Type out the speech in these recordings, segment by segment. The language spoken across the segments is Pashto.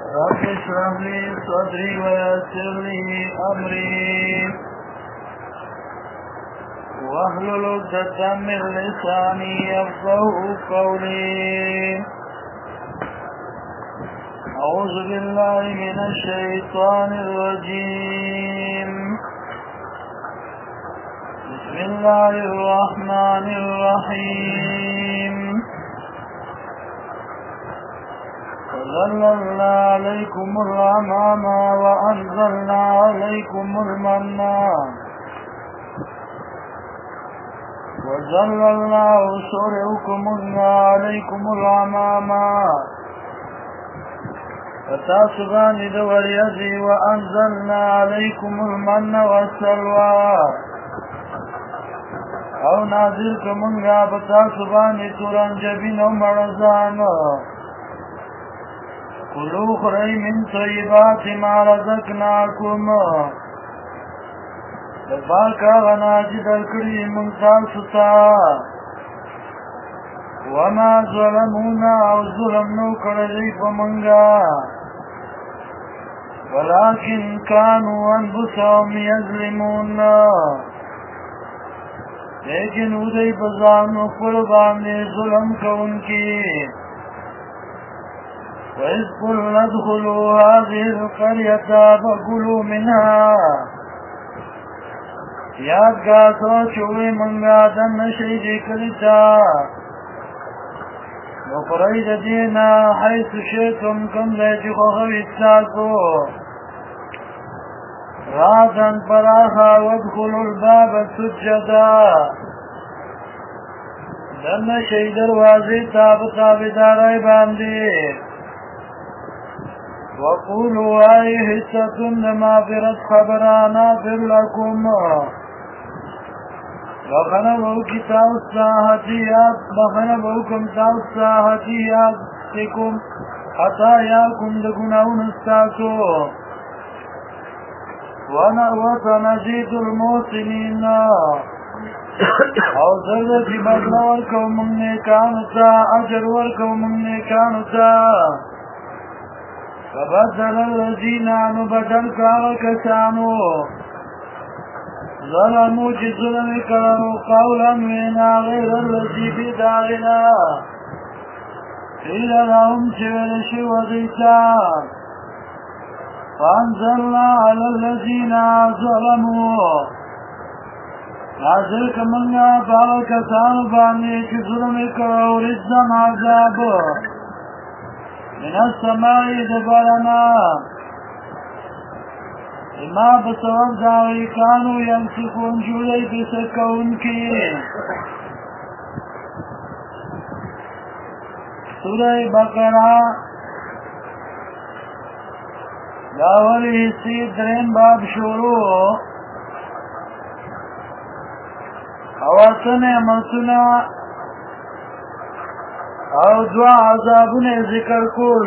رب اشرح لي صدري ويسر لي أمري واحلل عقدة من لساني يفقهوا قولي. أعوذ بالله من الشيطان الرجيم. بسم الله الرحمن الرحيم. وظللنا عليكم الغمام وأنزلنا عليكم المن وظللنا وسرعكم عليكم الغمام فتاسبان دور يدي وأنزلنا عليكم المن والسلوى او نازل کمونگا فتاسبان ترنجبین و مرزان کلو خری من طیبات ما رزقناکم لپاکا غناجی درکڑی منتال ستا وما ظلمونا او ظلم نو کردی پمنگا ولكن كانوا انفسهم يظلمون لیکن ادھئی بزان و قربان ظلم کونکی. وَإِذْ قُلْنَا ادْخُلُوا هَذِهِ الْقَرْيَةَ فَكُلُوا مِنْهَا یادگار سوچوئے منگا دن شیدی کلیتا وقرید دینا حیث شیطم کم لیتی خوخوی ساسو رادن پراخا وادخلوا الباب سجدا دن شید دروازی تابدارائی باندی وقولوا آئی حصتن مافرت خبرانا فر لکم وخنبوکی تاوستاحتیاتکم خطایاکم دگناون استاسو وَنَزِيدُ الْمُحْسِنِينَ او زردی بدلا ورکو من نیکانتا اجر ورکو من نیکانتا. فبدل الذین عنو بدل کاغا کسانو ظلمو چی ظلمی کرنو قولا وینا غیر الذی بداغنا قیل لهم چی ولشی وضیتا فانزلنا على الذين ظلموا نازل کمنگا باو کسانو بانی چی ظلمی کرو رجزم عذاب من السماعی دبرنا اما بسبب داوی کانو ینسکون جولی بسکون کی. سورہ بقرہ داولی حصی درین باب شروع حواسن امسنا او دعا عذابن ذکر کل.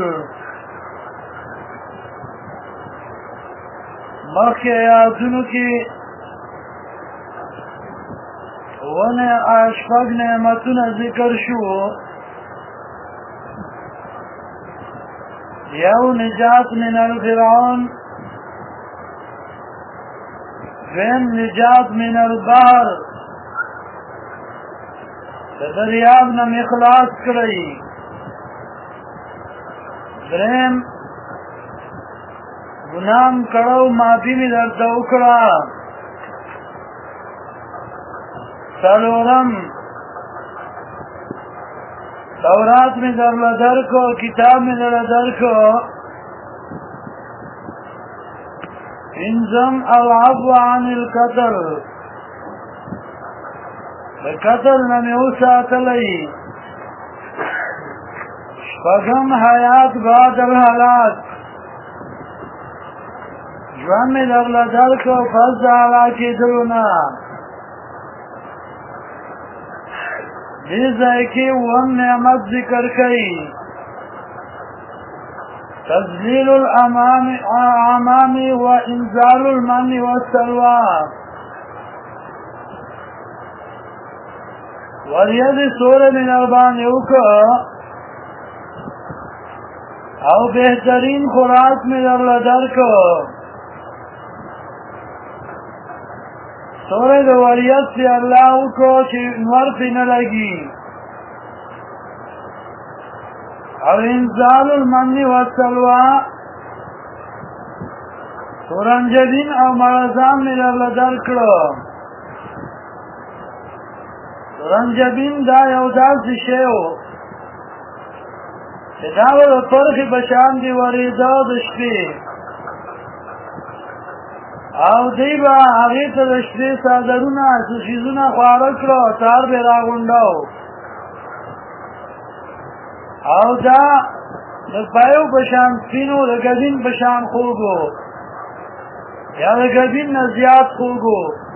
مخی آیاتنو کی ون اشفاق نعمتن ذکر شو یو نجات من الفرعون وین نجات من البحر دریاب نم اخلاص کرائی. درم گنام کرو معافی می در دوکرا. سلورم تورات میں در لدر کو کتاب میں در لدر کو. انزم العفو عن القتل قتل نمیوسا تلئی. شپغم حیات بعد الحالات جوان میں در لدر کو فضل علاقی دلونا دیزائی کی ون نعمت ذکر کئی. تذلیل الامام و انزال المن والسلوى ورید سورة من اربان یوکا او بہترین خوراک میں در کو سورہ دوریت سے اللہ کو نور پی نہ لگی اور انزال المنی والسلوى سورنجبین او مرزان میں در کرو سورنجبین دا یوداز شیو داول پرخی بشان دی وریدو دشپی او دیبا آغیت دشپی سادرونا سشیزونا خوارکلو تار بی راغوندو او دا دپایو بشان سپینو دگدین بشان خوگو یا دگدین نزیاد خوگو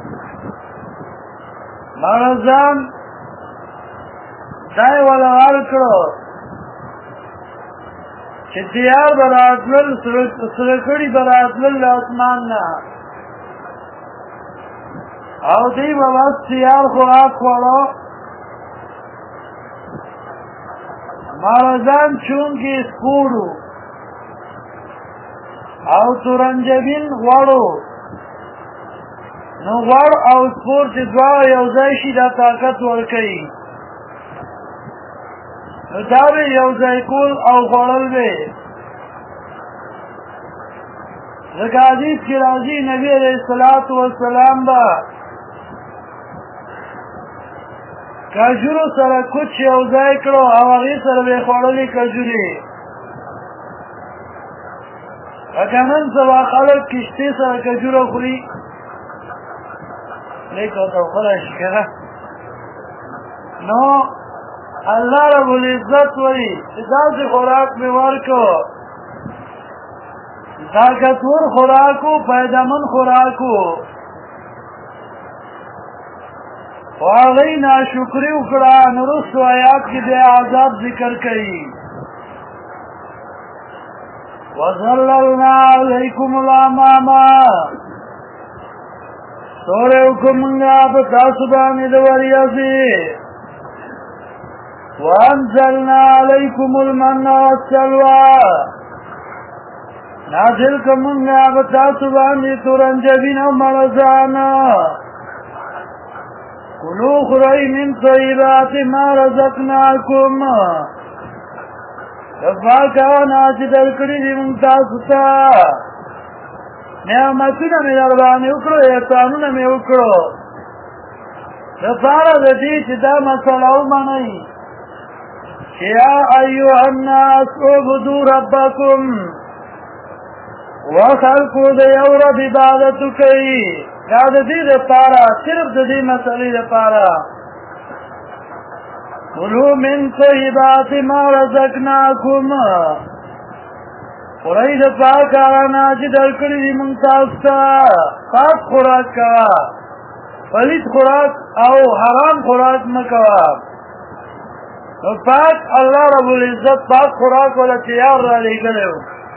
مرزان دای ولغال کرو چه دیار براتلل سرکڑی براتلل اسمان نا او دی بس تیار خوراک خوڑو مارزان چونکی سپورو او تورنجبین غوڑو نو غوڑ او سپور چه دواو یوزایشی دا طاقت ورکی داوی یوزای کول او غوڑل بے لکه حدیث کی راضی نبی علیہ السلام با کجورو سره کچھ یوزای کرو او اغی سره بے خوڑلی کجوری اکنن سبا خلق کشتی سره کجورو خوری لیکو تو خلش کرا نو اللہ رب العزت وی اداز خوراک میں ورکو طاقتور خوراکو پیدامن خوراکو واغی ناشکری اکڑا نرس و آیات کی بے عذاب ذکر کئی وَظَلَّلْنَا عَلَيْكُمُ الْعَمَامَ سورے حکمنگا بتاسبانی دوریازی وَأَنزَلْنَا عَلَيْكُمُ الْمَنَّ وَالسَّلْوَى نازل کمنگا بتاسبانی تورنجبین و مرزان کلو خرائی من طیبات ما رزقناکم دفاقا ناچی درکڑی دی منتاستا نعمتنا میں دربانی اکڑو احسانونا میں اکڑو دفارا دی چی دا مسئلہو منئی یا ایوہ الناس عبدو ربکم وخلقو دا یو رب عبادتو کئی یا دا دی دا پارا صرف دا دی مسئلی دا پارا کلو من طیبات ما رزقناکم خورائی دا پاک آرانا چی درکڑی دی منتاستا پاک خوراک کوا پلیت خوراک او حرام خوراک مکوا پاک اللہ رب العزت پاک خوراک والا تیار را لے گلے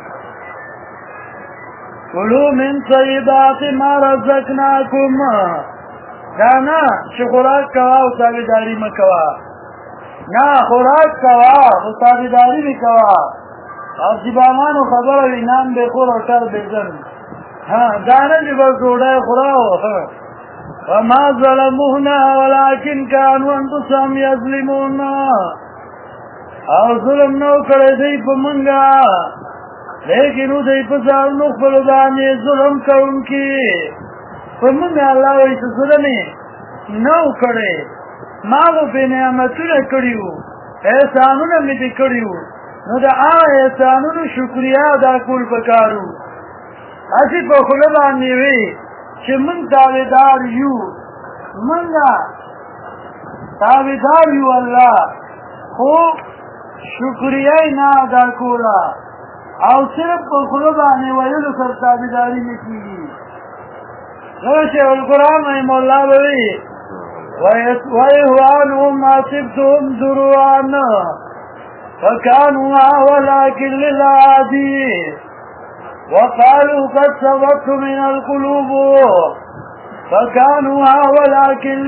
کلو من طیبات ما رزقناکم دانا چی خوراک کوا و تابداری مکوا نا خوراک کوا و تابداری بھی کوا اور زبانانو خبر وی نام بے خور اور ٹر بے زن دانا بھی بس روڑای خوراو وما ظلمونا ولیکن کانو انتسام یظلمون اور ظلم نو کڑے دی پا منگا لیکن او دی پا زال نخبلو بانی ظلم کرن کی پا منگا اللہ ویسا ظلمی نو کڑے مالو پی نعمتو کڑیو احسانو نمی کڑیو نو دا احسانو شکریہ دا کول پکارو اسی پا خلبانی وی چه من تابدار یو منگا تابدار یو اللہ خوب شکریہ نا دا کولا او صرف پا خلبانی ویلو سر تابداری نکیگی روشے القرآن میں اللہ بوئی وَإِهْوَانُهُمْ عَصِبْتُهُمْ دُرُوَانَ فَكَانُوا وَلَكِنْ لِلْعَادِي وَقَالُوا قَدْ سَوَتْ مِنَ الْقُلُوبُ فَكَانُوا وَلَكِنْ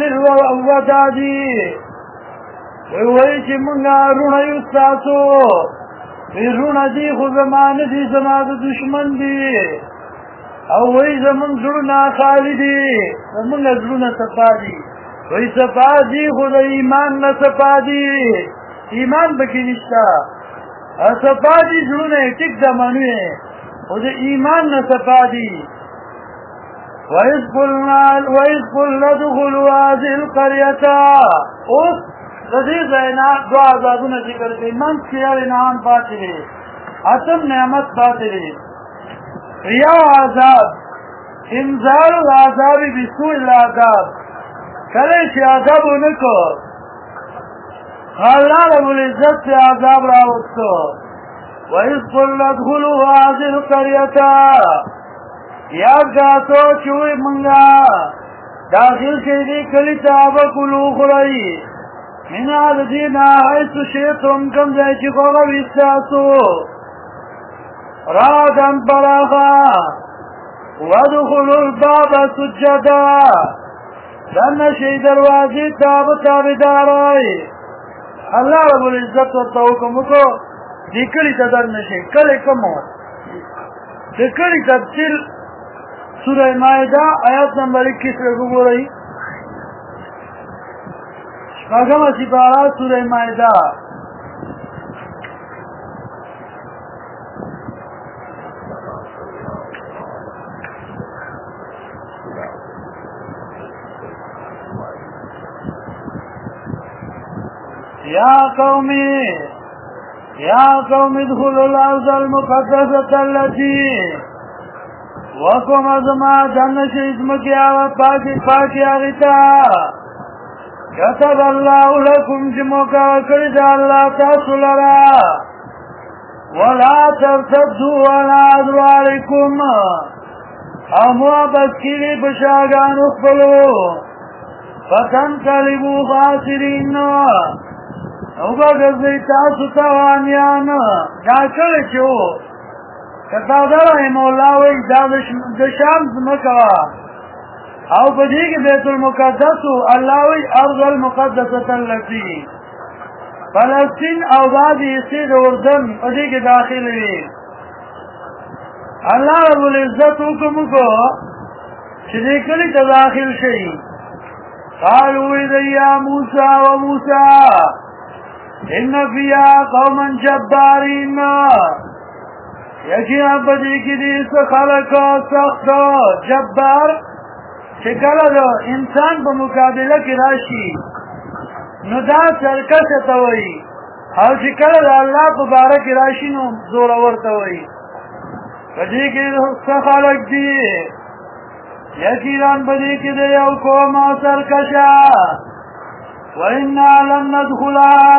لِلْوَدَادِ وَيْوَيْچِ مُنْغَا رُنَيُ سَاسُ ویرونه دي خو زما نه دي زما د دشمن دي او وای زمون زړونه خالی دي زمون زړونه صفا دي وای صفا دي خو د ایمان نه صفا دي ایمان بکی نشتا صفا دي زړونه ټیک زمانه خو د ایمان نه صفا دي وَإِذْ قُلْنَا ادْخُلُوا هَٰذِهِ الْقَرْيَةَ اوس د دې ځاینا دعا عذابونه ذکر کوي من خیال انعام پاتې دي اتم نعمت پاتې دي یا عذاب انذار العذاب بسوء العذاب کله چې عذاب ونکو الله رب العزت عذاب راوستو وَإِذْ قُلْنَا ادْخُلُوا هَٰذِهِ الْقَرْيَةَ یاد گاتو چوئی منگا داخل شیدی کلی تابا کلو خرائی من آددینا حیث شیطن کم جای چی خوغا ویستاسو رادن پراخا ودخلو الباب سجدا دن شی دروازی تابدارائی اللہ رب العزت و توکمو کو دی کلی تدر نشی کلی کمو دی کلی تبتل سورہ مائدہ آیت نمبر 21 رکھو گو رہی شپاگم سپارہ سورہ مائدہ یا قومی ادخلوا الارض المقدسة التي وکم ازما جنش اسمکی آوات پاکی آغیتا کتب اللہ لکم جموکا کرد اللہ تاسو لرا ولا ترتدوا علی ادوارکم اموا بسکیلی بشاگان اخبرو فتنقلبوا خاسرین او بگزی تاسو توانیان ناکل چو کتا درائم اللہ وی دشام مکوا او بدی کی بیت المقدس اللہ وی ارض المقدسة اللتی فلسطین او بعد اسید اردن بدی کی داخل وی اللہ رب العزت حکم کو چلی کلی تداخل شئی قالوا اذا یا موسیٰ و موسیٰ ان فیا قوما جبارین یقینا بدی کی دیس خلق سخت جبار چکل انسان په مقابله کی راشی نو دا سرکس توئی او چکل اللہ په باره کی راشی نو زورور توئی بدی کی دیس خلق دی یقینا بدی کی دی او قوم سرکشا وَإِنَّا لَن نَّدْخُلَهَا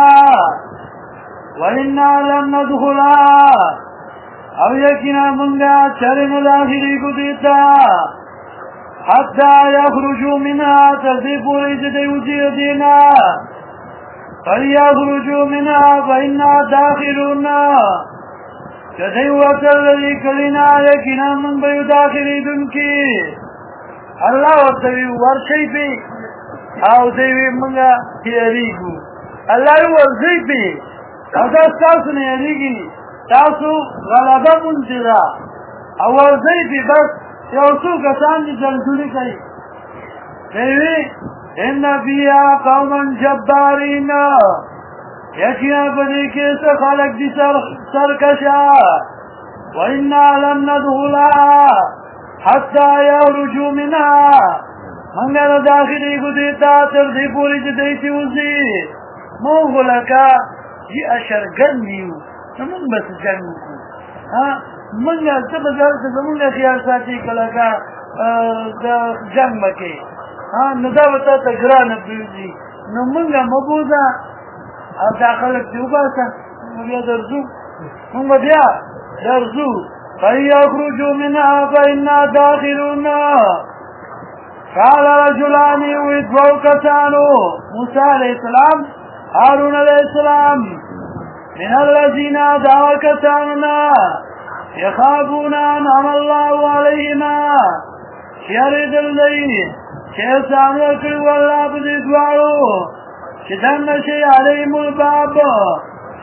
او یقینا منگا چرم داخلی کو دیتا حتی یخرجو منها تردی پوری جدی وزی دینا فَلْيَخْرُجُوا مِنْهَا فَإِنَّا دَاخِلُونَ جدی وطر لدی کلینا یقینا من بیو داخلی دن کی اللہ ورطوی ورشی پی او دیوی منگا تیریگو اللہ ورزی پی او دستاسو نیریگی تاسو غلبه منتظا او ورزی پی بس یوسو کسان دی جلدولی کئی دیوی ان فیها قوما جبارین یقینا بدی کیسا خلق دی سرکشا وَإِنَّا لَن نَّدْخُلَهَا حَتَّى يَخْرُجُوا مِنْهَا منگر داخلی کو دیتا تردی پوری جدیتی وزی موگو لکا جی اشرگن دیو نمون بس جنگو کو منگر تب ذرد زمونگا خیال ساتی کلکا جنگ مکی ندابتا تگران بیوزی نمونگا مبوزا او داخلک دیو باسا بیا درزو منگا بیا درزو فَيَخْرُجُوا مِنْهَا فَإِنَّا دَاخِلُونَ قال رجلان ويدفعوا كسانو موسى عليه السلام هارون عليه السلام من الذين دعوا كساننا يخافون أنعم الله عليهما شرد الليل شيطان وكل والله بدفعوا شدن شيء عليهم الباب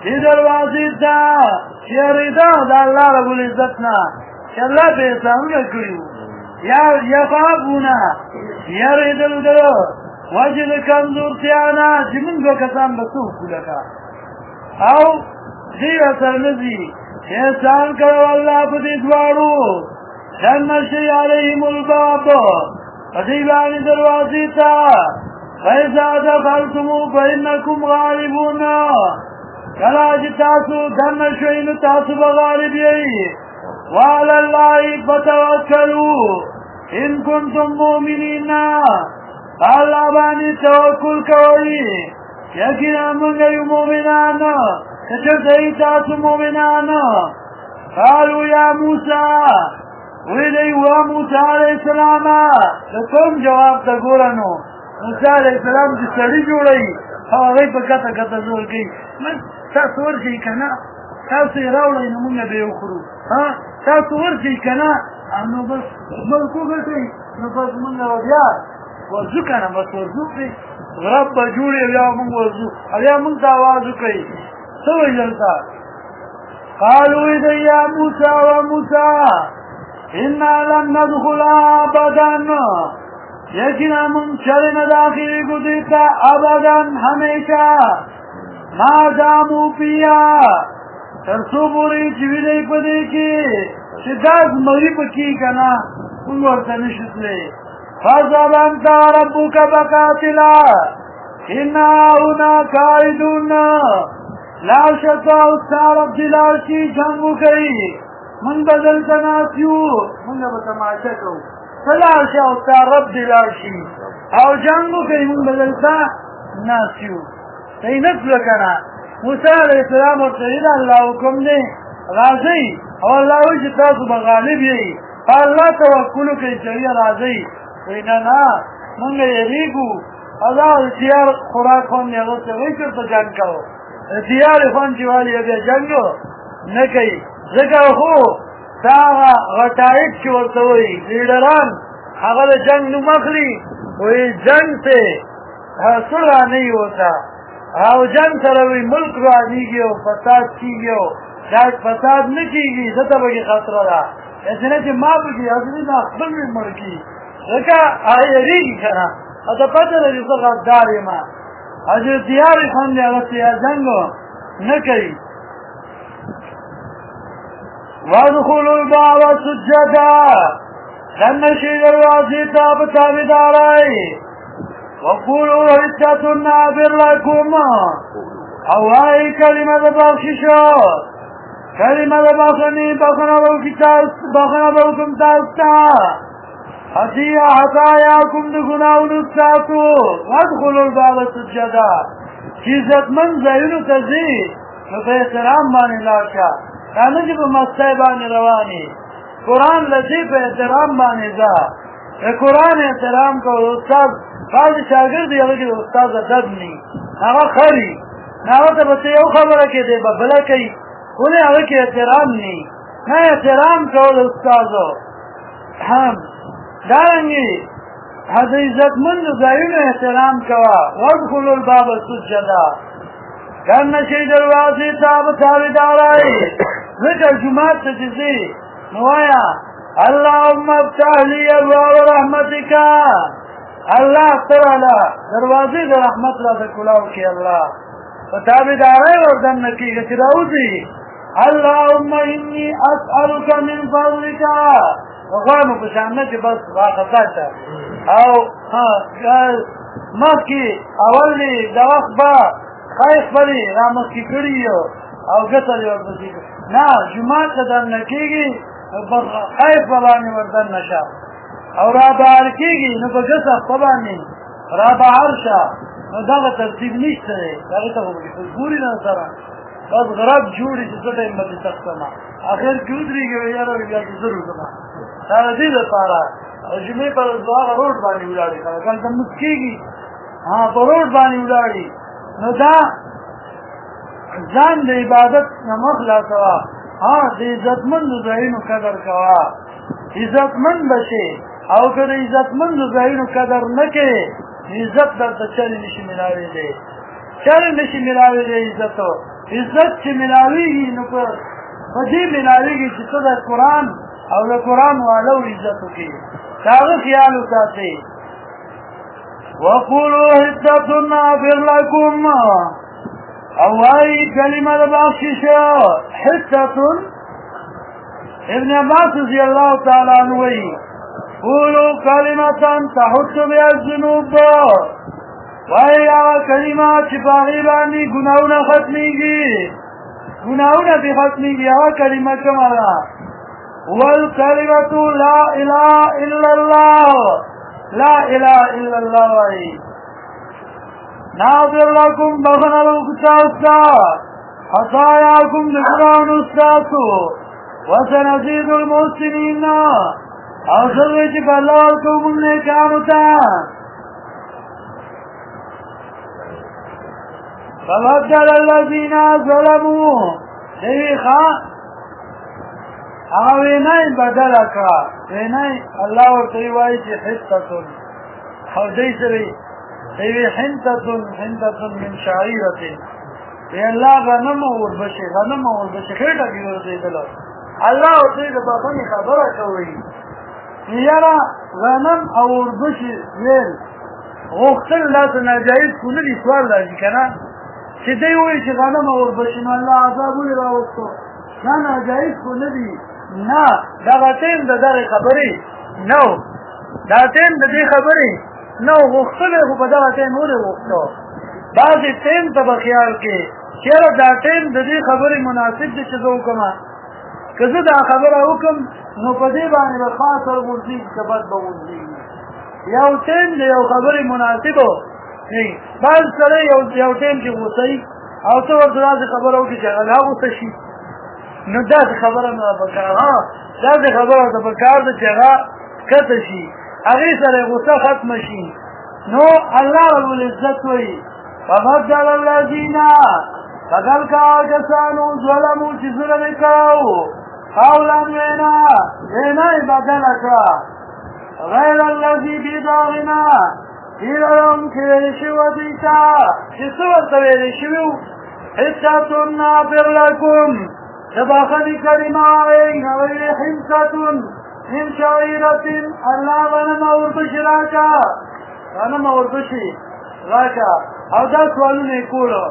دې دروازې ته یریدا د الله رب العزت نه چې الله به څنګه کړیو یا یخافونه یریدل دو وجد کمزورتیانا چې موږ کسان به څوک لکه او دې اثر نزي احسان کړو الله په دې دواړو جنشي علیهم الباب دې باندې دروازې ته فإذا دخلتموا فإنكم غالبون کله چې تاسو دنشئ نو تاسو به غالب یئ وعلى الله فتوکلوا ان کنتم مؤمنین الله باندې توکل کوئ یقینا موږ یو مؤمنان چې تاسو مؤمنان قالوا یا موسی ویلی و موسی علیہ السلام کوم جواب ته ګورنو موسی علیہ السلام چې سړی جوړی هغه په کته کته زول کوي من تاسو ورشي کنه تاسو راوړئ نو موږ به وخورو ها تاسو ورشي کنه نو بس ملکو ګټي نو بس موږ بیا ورځو کنه بس ورځو رب جوړي بیا موږ ورځو بیا موږ دا आवाज کوي څه ویلتا قالوا يا موسى وموسى إنا لن ندخلها أبدا یقینا من چرن داخلی کو دیتا ابدا ہمیشہ ما دامو پیا ترسو بوری چویدئی پدے کی شداز مغیب کی کنا انورتا نشتلے فَزَبَنْتَ رَبُّكَ بَقَاتِلًا إِنَّا هُنَا قَاعِدُونَ لا شکا استعرب دلاشی جنگو کئی من بدل تناسیو من بتماشا کو فلاشا استعرب دلاشی او جنگو کئی من بدل تناسیو تینت لکنا موسیٰ علیہ السلام اور سید اللہ حکم نے راضی اور اللہ وجه تاسو بغالب یہی اللہ توکلو کئی چویا راضی ویننا منگا یریگو اللہ اتیار خوراک ہون نیغو سے ویچر تو جنگ کرو اتیار خون چوالی ابیا جنگو نکی ذکر خو تاغا غٹائک کی ورطوئی لیڈران اگر جنگ نو مخلی وی جنگ سے صلح نہیں ہوتا او جنگ سروی ملک رو آنی گیو فساد کی گیو شاید فساد نکی زتا بگی خطرہ دا ایسے نا چی ما بگی حضری نا اخبر میں ملکی ذکر آئی ریگی کنا اتا پتر جسا غداری ما اجر دیاری خوندی اغسی جنگو نکی وادخلوا الباب سجدا جنشی دروازی تاب تابدارائی وقولوا حجة نابر لكم او آئی کلمہ بخششو کلمہ بخشنی بخنا بوکم تاستا حتیہ حتایاکم دگناون استاسو وادخلوا الباب سجدا چیزت من زیونو تزی نفع احترام بانی لاشا کانا جب مستای بانی روانی قرآن لسی پہ احترام بانی زا قرآن احترام کو استاد بعض شاگرد یغه کې استاد ادب ني هغه خري هغه ته به یو خبره کې دی بل کوي ولې هغه کې احترام ني نه احترام کول استادو هم دارنګي هغه عزت مند ځایونه احترام کوا ودخل الباب سجدا کنه شي دروازې تاب تابدارای ذکر جمعه ته دي نوایا اللهم افتح لي ابواب رحمتك اللہ تعالی دروازے در رحمت را دکلاو کی اللہ فتابدارے اور دن کی گچراؤزی اللہم انی اسألک من فضلکا وغانو پشاننا چی بس واقعتا چا او مکی اولی دوخ با خیخ بلی رامت کی کریو او گتلی ورپسی نا جماعت دن نکیگی خیخ بلانی وردن نشا او رابعار کیگی نو بگس اخبانی رابعار شا نو داغا ترتیب نیشتا ہے داغی تا خوبی خوبوری نظران بس غرب جوڑی چی سوٹا امتی تختما آخر کیودری گئی یارو بیا کی ضرور دما سارا دید پارا او جمعی پر دعاغا روڈ بانی اولاری کھا کل تمت کیگی ہاں پر روڈ بانی اولاری نو دا زان دا عبادت نمخلا کوا ہاں دا عزتمند زہینو قدر کوا عزتمند بشے او که د عزتمند ځایونو قدر نه کوې عزت درته چرې نشي ملاوی دی چرې نشي ملاوی دی عزتو عزت چې ملاویږي نو په دې ملاویږي چې ته د قرآن او د قرآن والو عزت وکړي د هغه خیال وساتئ وقولوا حدة نغفر لكم او وایي کلمه د بخشش حدة ابن عباس رضی الله تعالی عنہ وایي قولوا كلمة تحط بها الذنوب وایي هغه کلمه چې په هغې باندې ګناهونه ختمېږي ګناهونه پرې ختمېږي هغه کلمه کومه ده والكلمة لا إله إلا الله لا إله إلا الله وایي نغفر لكم بخنه وکتاستا خطاياكم ذكران استاسو وسنزيد المحسنين او سروي چې په الله ورکوم نیکانو ته فبدل الذين ظلموا شيخا هغه وینای بدل کړه وینای الله ورته وایي چې حصه او دې سره دی حنته من شعيره یا الله غنم اور بشي خېټه کې ورته الله ورته د باندې خبره کوي یاره غنم او اور بشي ویل غوښتل لا ناجایز کونه دي سوال راځي کنه چې دی وایي چې غنم او اور بشي نو الله عذاب ولې راوستو نه ناجایز کونه دي نه دا ټیم د دغه خبرې نو دا ټیم د دې خبرې نو غوښتل خو په دغه ټیم ولې غوښتو بعضې ټیم ته به خیال کې چېرې دا ټیم د دې خبرې مناسب دی چې زه وکړم که زه دا خبره وکړم نو په دې باندې به خاص سر ورځېږي که بد به ورځېږي یو ټیم د یو خبرې مناسب دی بعض سړی یو ټیم کې غوسه وي او ته ورته داسې خبره وکړي چې هغه غوسه شي نو داسې خبره نه ده پکار داسې خبره ده پکار ده چې هغه ښکته شي هغې سره غوسه ختمه شي نو الله رب العزت وایي فبدل الذین بدل کا کسانو ظلمو چې ظلم یې کړو قولا وینا یې بدله کړه غیر الذي بداغنا قیل لهم چې ویلې شوي دوی ته چې څه ورته ویلې شوي وو حصة نغفر لكم د بخښنې کلمه وایي ویلې حنصة من شعيرة الله غنم ورپسې راکړه غنم ورپسې راکړه او دا سوالونه یې کولو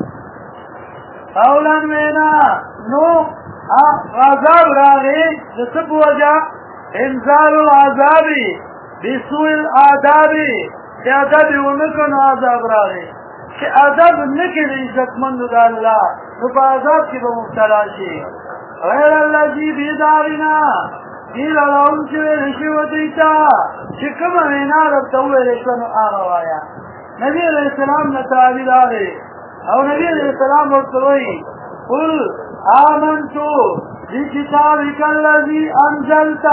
قولا وینا نو عذاب راغی د څه په وجه انزال العذاب بسوء الآداب چې ادب یې ونه کړو نو عذاب راغی چې ادب نه کړي د عزتمندو د الله نو په عذاب کې به مبتلا شي غیر الذي بدارنا قیل لهم چې ویلې شوي دوی ته چې کومه وینا درته وویلې شوه نو هغه وایه نبي علیه السلام نه تعبیر راغی او نبی علیہ السلام ورته وایي قل آمنت بکتابک الذی انزلت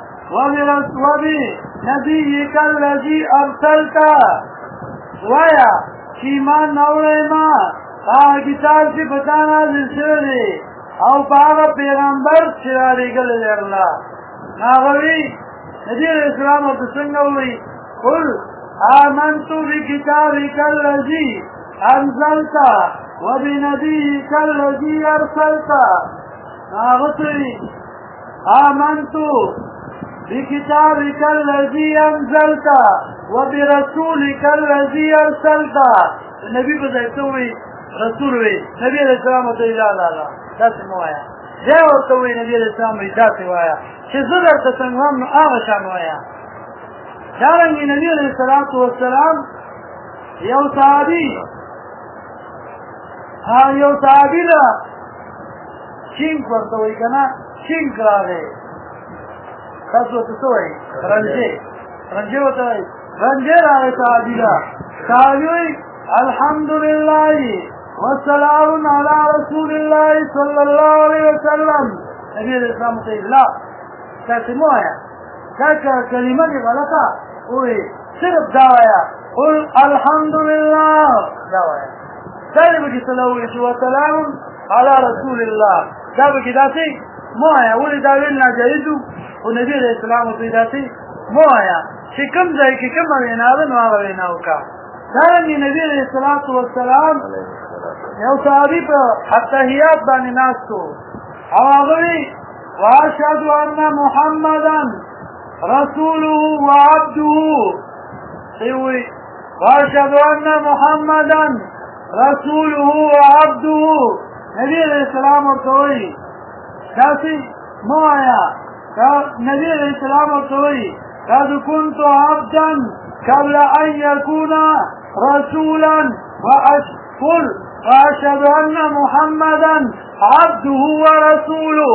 وبنبیک الذی ارسلت وایا چې ایمان راوړی ما هغه کتاب چې په تا نازل شوی دی او په هغه پیغمبر چې رالېږلی دی الله هغه وایي نبي علیہ السلام ورته څنګه وایي قل آمنت بکتابک الذی انزلت وبنبيك الذي ارسلت ناغتري آمنت بكتابك الذي انزلت وبرسولك الذي ارسلت النبي بزيتوي رسولوي نبي عليه السلام وتعالى لا داسې موایا دی ورته وایي نبي عليه السلام وایي داسې وایه چې زه درته څنګه هم نو هغه شان وایه دارنګې نبي علیه الصلاة والسلام یو صحابي له چینک ورته وایي که نه چینک راغی تاسو ورته څه وایي رنجې ورته وایي رنجې راغی صحابي له صحابي وایي الحمدلله والسلام على رسول الله صلى الله عليه وسلم نبي الاسلام ته لا تاسو مو آیا دا کلمه دی غلطه وایي صرف دا وایا قل الحمد لله دا وایا دا به کې صلوات و سلام على رسول الله دا به کې داسې مو آیا ولې دا ویل ناجایز او نبی الاسلام ته داسې مو آیا چې کوم ځای کې کوم وینا ده نو هغه وینا وکړه دا نبی علیه الصلاة والسلام یو صحابي په التحیات باندې ناست و او هغه وی واشهد ان محمدا رسوله وعبده سوی واشهد ان محمدا رسوله وعبده نبی علیہ السلام ورته وی داسې مو آیا نبی علیہ السلام ورته وی قد كنت عبدا قبل ان يكون رسولا واشهد ان محمدا عبده ورسوله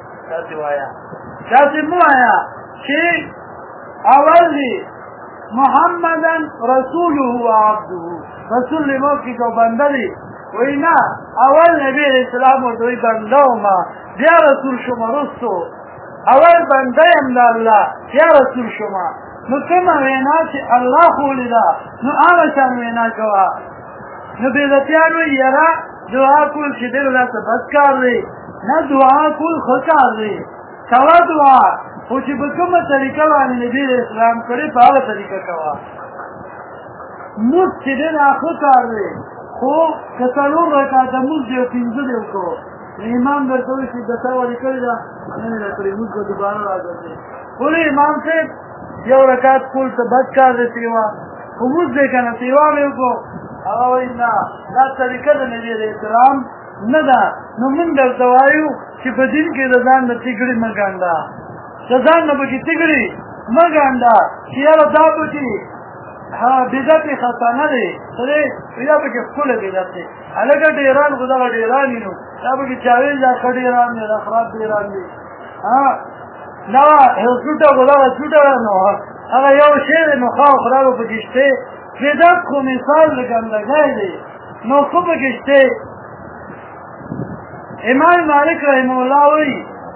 داسې مو آیا چې اول دی محمدا رسوله وعبده رسول لموکی کو بندلی وینا اول نبی علیہ السلام ورته بنده ما بیا رسول شما رستو اول بنده ام دا الله بیا رسول شما نو کومه وینا چې الله خولی دا نو هغه شان وینا کوه نو بدعتیانو یرا دعا کول چې دې راته بس کار دی نه دعا کول خو کار دی کوا دعا خو چې په کومه طریقه باندې نبی اسلام کړي په هغه طریقه کوا موږ چې دې اخو کار دی خو کتلور رکعات موږ یو پنځه دی وکړو امام درته وی چې دته ولې کړی دا نه نه کړی موږ په دوباره راځي ولې امام ته یو رکعات کول ته بد کار دی سیوا خو موږ دې کنه سیوا مې وکړو هغه وی نه دا طریقه د نبی اسلام نه ده نو موږ درته وایو چې په دین کې ځان نه تیګړي مګاندا ځان نه بګی تیګړي مګاندا چې یاره دا پټي ها بدعت خطانه دي سره بیا به خپل بدعت دي الګ ډیران خدا ډیران نو دا به چاویل دا خډیران نه خراب ډیران دي ها نو هو څوټه غلا څوټه نو هغه یو شی نو خو خراب بګشته بدعت خو مثال لګندګای دي نو خو بګشته امام مالک رحمه الله وی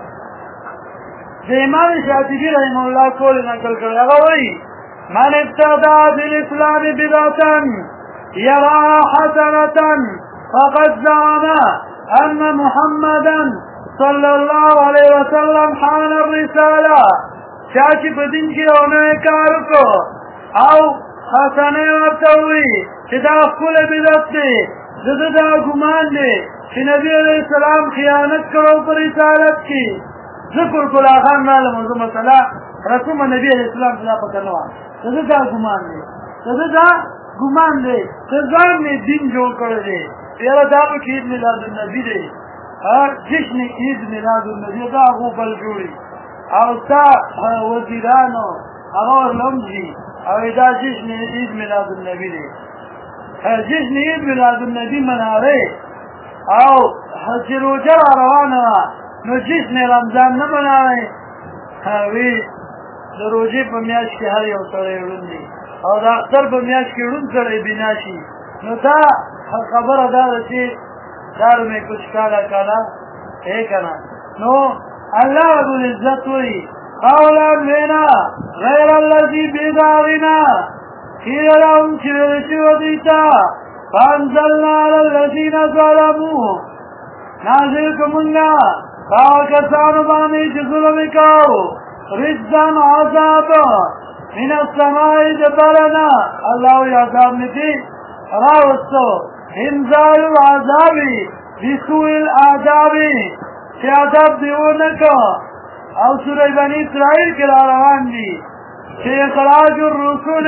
د امام شافعی رحمه الله کول نقل کړی هغه وی من ابتدع بالاسلام بدعة يراها حسنة فقد زعم ان محمدا صلى الله عليه وسلم حان الرسالة شاكي بدين کی اونے کار کو او حسنه ورتوی چې دا خپل بدعت دی دا ګمان دی چې نبی علیہ السلام خیانت کړو پر رسالت کی ذکر کلا خان معلوم زو مثلا رسول نبی علیہ السلام صلی الله علیه وسلم دا ګمان دی دا ګمان دی ځان نه دین جوړ کړی دی یاره دا په کې میلاد النبی دی هر جشن عید میلاد النبی دا هو بل جوړي او تا وزیرانو هغه لمزي او دا جشن عید میلاد النبی دی جشن عید میلاد النبی مناره او حجروجه روانه نو جشن رمضان نه مناره وی د روزې په میاشت کې هر یو سړی وړاندې او د اختر په میاشت کې وړاندې سړی بنا شي نو دا خبره دا ده چې دار مې کچھ کالا کالا ہے کنا نو الله رب العزت وی قولا وینا غیر الذي بداغنا قیل لهم چې ورشي دیتا فانزلنا على الذين ظلموا نازل کومنا کسانو باندې چې ظلم وکاو رجزان عذاب من السماء جبلنا الله عذاب نتی راوستو انزال العذاب بسوء العذاب چه عذاب دیونکا او سورہ بنی اسرائیل کے روان دی چه اخراج الرسول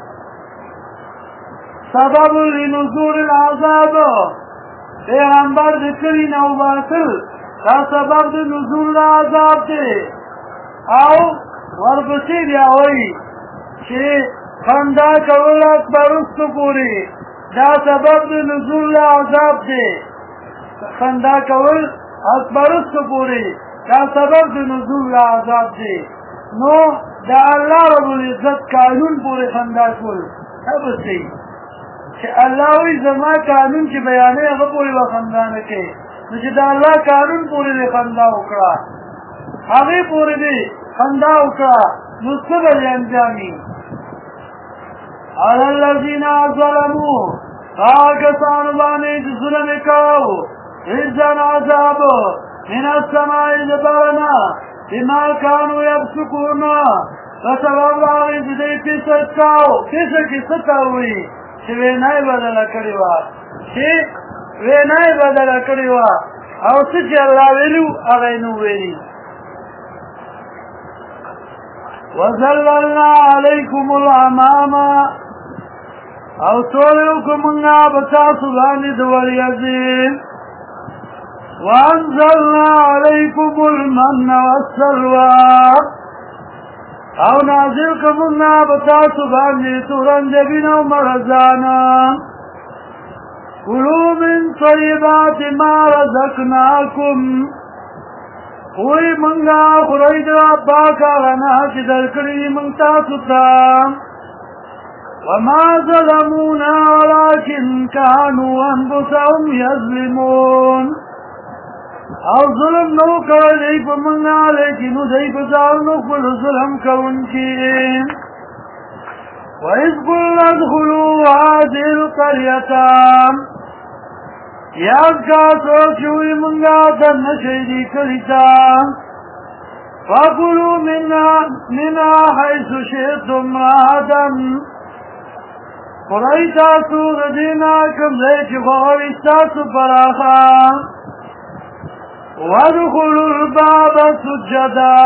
سبب لنزول العذاب پیغمبر ذکری نو باطل دا سبب د نزول العذاب دی او ورپسې بیا وایي چې خندا کول اکبرستو پوری دا سبب د نزول العذاب دی خندا کول اکبرستو پوری دا سبب د نزول العذاب دی نو دا الله رب العزت قانون پوری خندا کول هبسي چې الله وی زما قانون چې بیانې هغه پوری خندا نه کوي نو چې دا الله قانون پوری خندا وکړه هغه پوری دی خندا وکړه نو څه به انجامي على الذين ظلموا کسان باندې چې ظلم وکاو رجزان عذاب من السماء جبلنا بما كانوا يفسقون فسبب هغې چې دوی پیسه کاو پیسه کې څه ته وایي چې وینای بدله کړې وه چې وینا بدل کړی و او چې الله ویلو هغه نو ویلي وَظَلَّلْنَا عَلَيْكُمُ الْغَمَامَ او سولوکم منگا بتاسو باندې د وریځې وَأَنزَلْنَا عَلَيْكُمُ الْمَنَّ وَالسَّلْوَىٰ او نازل کومنا بتاسو باندې تورنجبین او مرزانا کلوا من طیبات ما رزقناکم وی منگا خورید پاکا غنا چی درکڑی منگ تاسو تا وما ظلمونا ولكن كانوا انفسهم يظلمون او ظلم نو کوي دی په منګا لیکن دوی په ځان نو خپل ظلم کوونکي وَإِذْ قُلْنَا ادْخُلُوا هَٰذِهِ الْقَرْيَةَ یاد کا سوچوی منگا دن شیدی کلیتا فَكُلُوا مِنْهَا حَيْثُ شِئْتُمْ رَغَدًا خورئی تاسو ردینا کم لیچ خوری تاسو پراخا وَادْخُلُوا الْبَابَ سُجَّدًا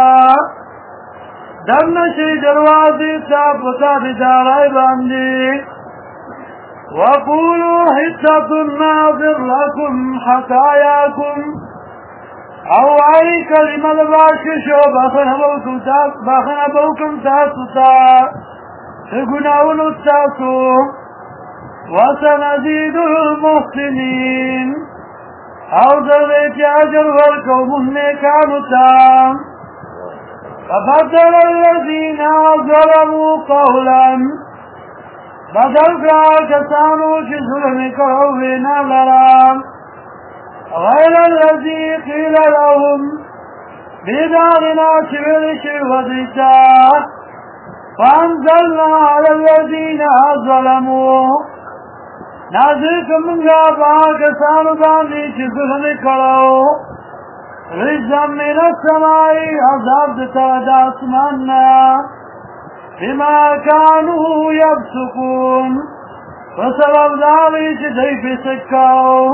دن شی دروازی تا پتا بدارائی باندی وَقُولُوا حِطَّةٌ نَغْفِرْ لَكُمْ خَطَايَاكُمْ او آئی کلمہ باششو بخنا بوکم تاسو تا گناہونو تاسو وَسَنَزِيدُ الْمُحْسِنِينَ او ذریتی عجر ورکو مہنکانو تا فَبَدَّلَ الَّذِينَ ظَلَمُوا قَوْلًا بدل کا کسانو چی ظلم کرو وینا لرام غیر الذی قیل لهم بیدارنا چویل چی ودیتا فانزلنا علی الذین ظلموا نازل کمنگا با کسانو باندی چی ظلم کرو رجزا من السمائی عذاب دتا داسماننا بما كانوا يفسقون فسبب ذلك جيب سكاو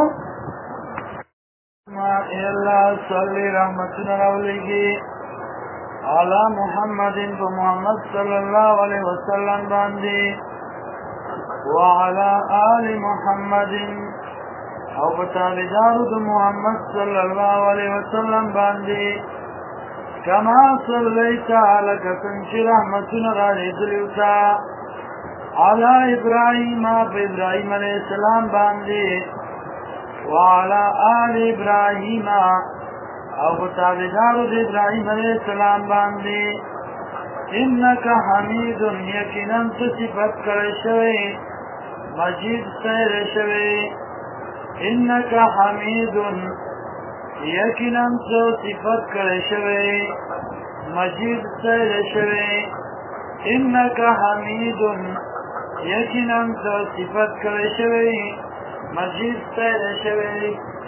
ما إلا صلي رحمتنا روليك على محمد ومحمد صلى الله عليه وسلم باندي وعلى آل محمد او بتابدار محمد صلى الله عليه وسلم باندي كما صليت على كتنشي رحمتنا غالي دلوتا على إبراهيم بإبراهيم عليه السلام باندي وعلى آل إبراهيم او بتابدار إبراهيم عليه السلام باندي إنك حميد يكنا تصفت كرشوي مجيد سير شوي إنك حميد یقیناً تو صفت کرے شوے مجید سیل شوے انکا حمید یقیناً تو صفت کرے شوے مجید سیل شوے